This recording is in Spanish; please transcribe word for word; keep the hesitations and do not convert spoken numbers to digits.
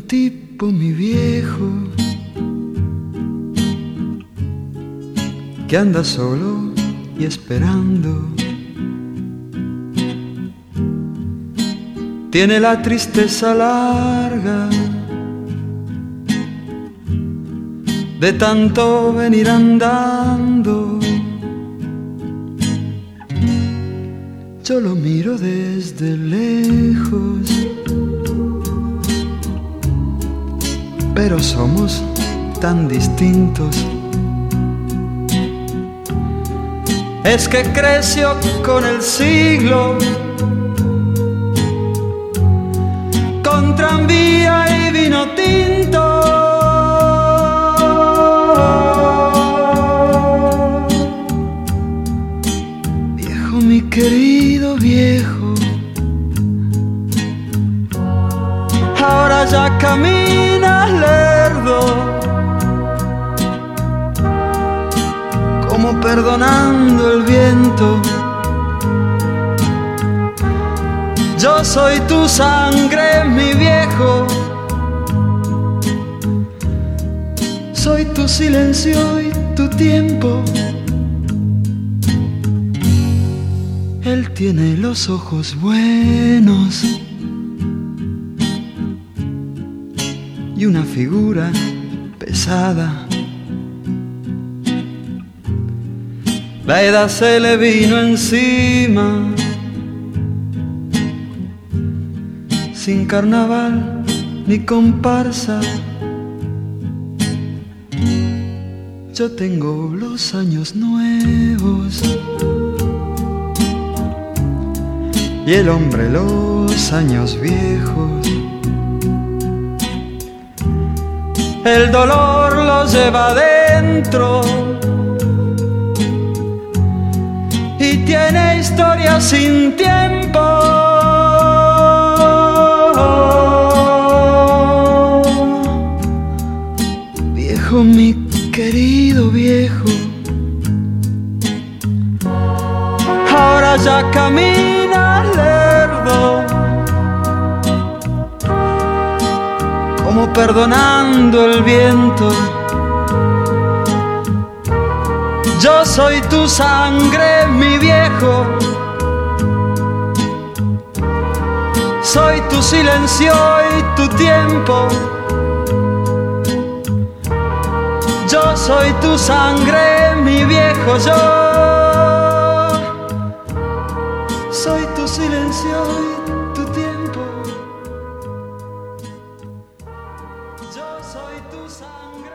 tipo, mi viejo, que anda solo y esperando. Tiene la tristeza larga de tanto venir andando. Yo lo miro desde lejos, pero somos tan distintos. Es que creció con el siglo, con tranvía y vino tinto. Viejo, mi querido viejo, ahora ya caminas lerdo, como perdonando el viento. Yo soy tu sangre, mi viejo, soy tu silencio y tu tiempo. Él tiene los ojos buenos y una figura pesada. La edad se le vino encima, sin carnaval ni comparsa. Yo tengo los años nuevos y el hombre los años viejos. El dolor lo lleva adentro y tiene historia sin tiempo. Viejo, mi querido viejo, ahora ya caminas lerdo, como perdonando el viento. Yo soy tu sangre, mi viejo, soy tu silencio y tu tiempo. Yo soy tu sangre, mi viejo, yo soy tu silencio y tu tiempo. Yo soy tu sangre.